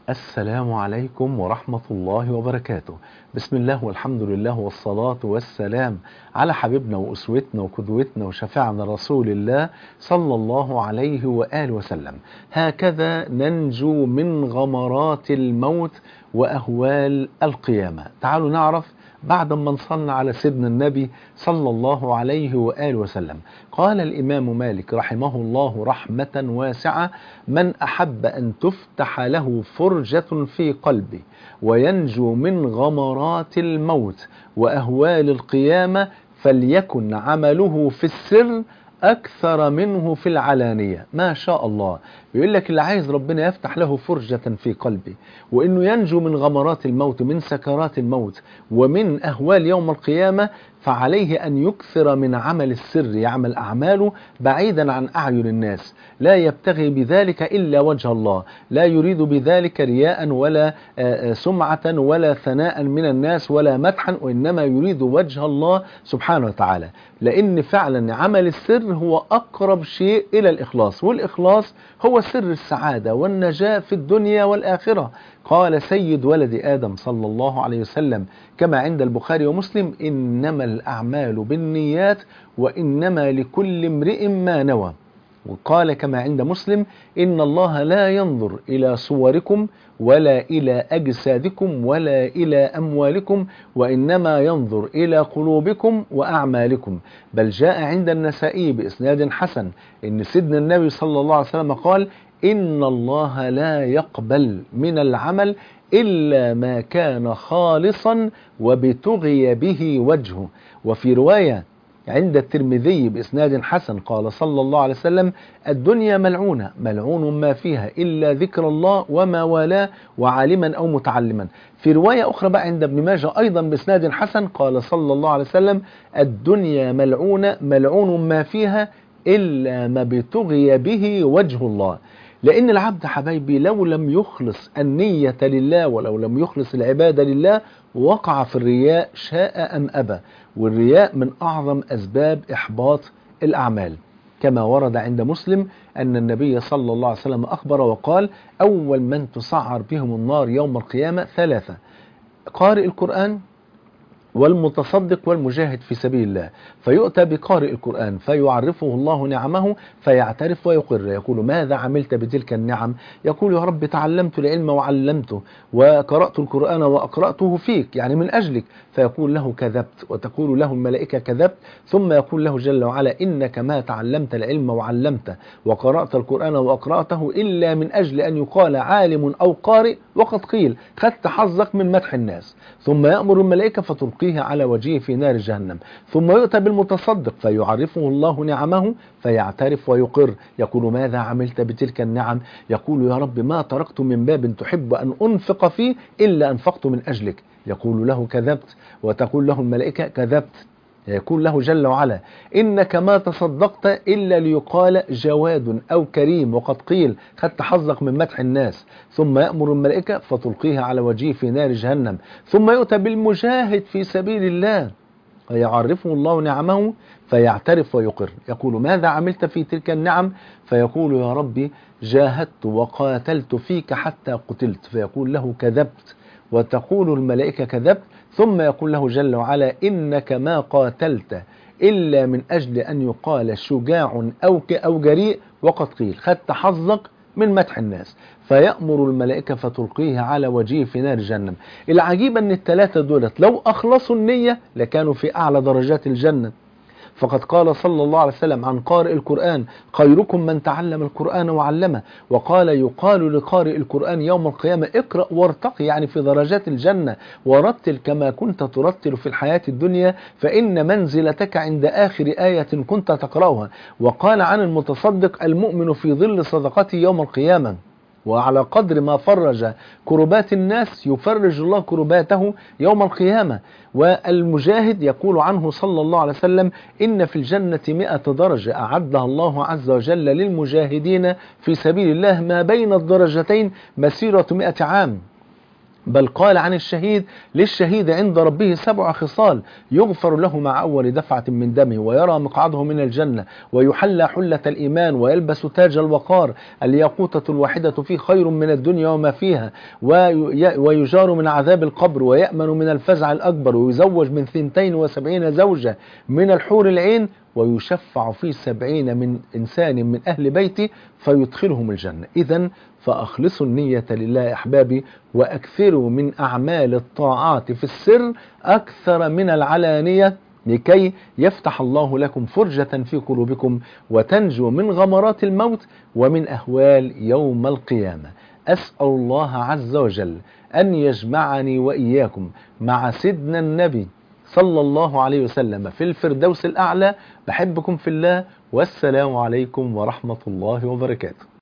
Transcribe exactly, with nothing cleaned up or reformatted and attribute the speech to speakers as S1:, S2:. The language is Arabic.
S1: السلام عليكم ورحمة الله وبركاته. بسم الله والحمد لله والصلاة والسلام على حبيبنا وأسوتنا وقدوتنا وشفيعنا رسول الله صلى الله عليه وآله وسلم. هكذا ننجو من غمرات الموت وأهوال القيامة. تعالوا نعرف بعد ما نصلنا على سيدنا النبي صلى الله عليه وآله وسلم. قال الإمام مالك رحمه الله رحمة واسعة: من أحب أن تفتح له فرجة في قلبه وينجو من غمرات الموت وأهوال القيامة فليكن عمله في السر أكثر منه في العلانية. ما شاء الله. بيقول لك اللي عايز ربنا يفتح له فرجة في قلبه وإنه ينجو من غمرات الموت، من سكرات الموت، ومن أهوال يوم القيامة، فعليه أن يكثر من عمل السر، يعمل أعماله بعيدا عن أعين الناس، لا يبتغي بذلك إلا وجه الله، لا يريد بذلك رياء ولا سمعة ولا ثناء من الناس ولا مدحا، وإنما يريد وجه الله سبحانه وتعالى. لأن فعلا عمل السر هو أقرب شيء إلى الإخلاص، والإخلاص هو سر السعادة والنجاة في الدنيا والآخرة. قال سيد ولد آدم صلى الله عليه وسلم كما عند البخاري ومسلم: إنما الأعمال بالنيات وإنما لكل امرئ ما نوى. وقال كما عند مسلم: إن الله لا ينظر إلى صوركم ولا إلى أجسادكم ولا إلى أموالكم وإنما ينظر إلى قلوبكم وأعمالكم. بل جاء عند النسائي بإسناد حسن إن سيدنا النبي صلى الله عليه وسلم قال: إن الله لا يقبل من العمل إلا ما كان خالصا وبتغي به وجهه. وفي رواية عند الترمذي بإسناد حسن قال صلى الله عليه وسلم: الدنيا ملعونة ملعون ما فيها إلا ذكر الله وما والاه وعالما أو متعلما. في رواية أخرى بقى عند ابن ماجه أيضا بإسناد حسن قال صلى الله عليه وسلم: الدنيا ملعونة ملعون ما فيها إلا ما بتغي به وجه الله. لأن العبد حبايبي لو لم يخلص النية لله ولو لم يخلص العبادة لله وقع في الرياء شاء أم أبى. والرياء من أعظم أسباب إحباط الأعمال، كما ورد عند مسلم أن النبي صلى الله عليه وسلم أخبر وقال: أول من تسعر بهم النار يوم القيامة ثلاثة: قارئ القرآن والمتصدق والمجاهد في سبيل الله. فيؤتى بقارئ القرآن فيعرفه الله نعمه فيعترف ويقر، يقول: ماذا عملت بتلك النعم؟ يقول: يا رب تعلمت العلم وعلمته وقرأت القرآن وأقرأته فيك، يعني من أجلك. فيقول له: كذبت. وتقول له الملائكة: كذبت. ثم يقول له جل وعلا: إنك ما تعلمت العلم وعلمته وقرأت القرآن وأقرأته إلا من أجل أن يقال عالم أو قارئ، وقد قيل خدت حظك من مدح الناس. ثم يأمر الملائكة فتلقيه على وجهه في نار جهنم. ثم يؤتى بالمتصدق فيعرفه الله نعمه فيعترف ويقر، يقول: ماذا عملت بتلك النعم؟ يقول: يا رب ما تركت من باب تحب أن أنفق فيه إلا أنفقت من أجلك. يقول له: كذبت. وتقول له الملائكة: كذبت. يقول له جل وعلا: إنك ما تصدقت إلا ليقال جواد أو كريم، وقد قيل خدت حظك من مدح الناس. ثم يأمر الملائكة فتلقيها على وجهه في نار جهنم. ثم يؤتى بالمجاهد في سبيل الله فيعرفه الله نعمه فيعترف ويقر، يقول: ماذا عملت في تلك النعم؟ فيقول: يا ربي جاهدت وقاتلت فيك حتى قتلت. فيقول له: كذبت. وتقول الملائكة: كذبت. ثم يقول له جل وعلا: إنك ما قاتلت إلا من أجل أن يقال شجاع أو أو جريء، وقد قيل خدت حظك من مدح الناس. فيأمر الملائكة فتلقيه على وجهه في نار جهنم. العجيب أن الثلاثة دولت لو أخلصوا النية لكانوا في أعلى درجات الجنة. فقد قال صلى الله عليه وسلم عن قارئ القرآن: خيركم من تعلم القرآن وعلمه. وقال: يقال لقارئ القرآن يوم القيامة: اقرأ وارتقي، يعني في درجات الجنة، ورتل كما كنت ترتل في الحياة الدنيا فإن منزلتك عند آخر آية كنت تقرأها. وقال عن المتصدق: المؤمن في ظل صدقته يوم القيامة، وعلى قدر ما فرج كربات الناس يفرج الله كرباته يوم القيامة. والمجاهد يقول عنه صلى الله عليه وسلم: إن في الجنة مئة درجة أعدها الله عز وجل للمجاهدين في سبيل الله ما بين الدرجتين مسيرة مئة عام. بل قال عن الشهيد: للشهيد عند ربه سبع خصال: يغفر له مع أول دفعة من دمه، ويرى مقعده من الجنة، ويحلى حلة الإيمان، ويلبس تاج الوقار، الياقوتة الواحدة فيه خير من الدنيا وما فيها، وي- ويجار من عذاب القبر، ويأمن من الفزع الأكبر، ويزوج من ثنتين وسبعين زوجة من الحور العين، ويشفع في سبعين من إنسان من أهل بيته فيدخلهم الجنة. إذن فأخلصوا النية لله يا أحبابي، وأكثروا من أعمال الطاعات في السر أكثر من العلانية، لكي يفتح الله لكم فرجة في قلوبكم، وتنجوا من غمرات الموت ومن أهوال يوم القيامة. أسأل الله عز وجل أن يجمعني وإياكم مع سيدنا النبي صلى الله عليه وسلم في الفردوس الأعلى. بحبكم في الله، والسلام عليكم ورحمة الله وبركاته.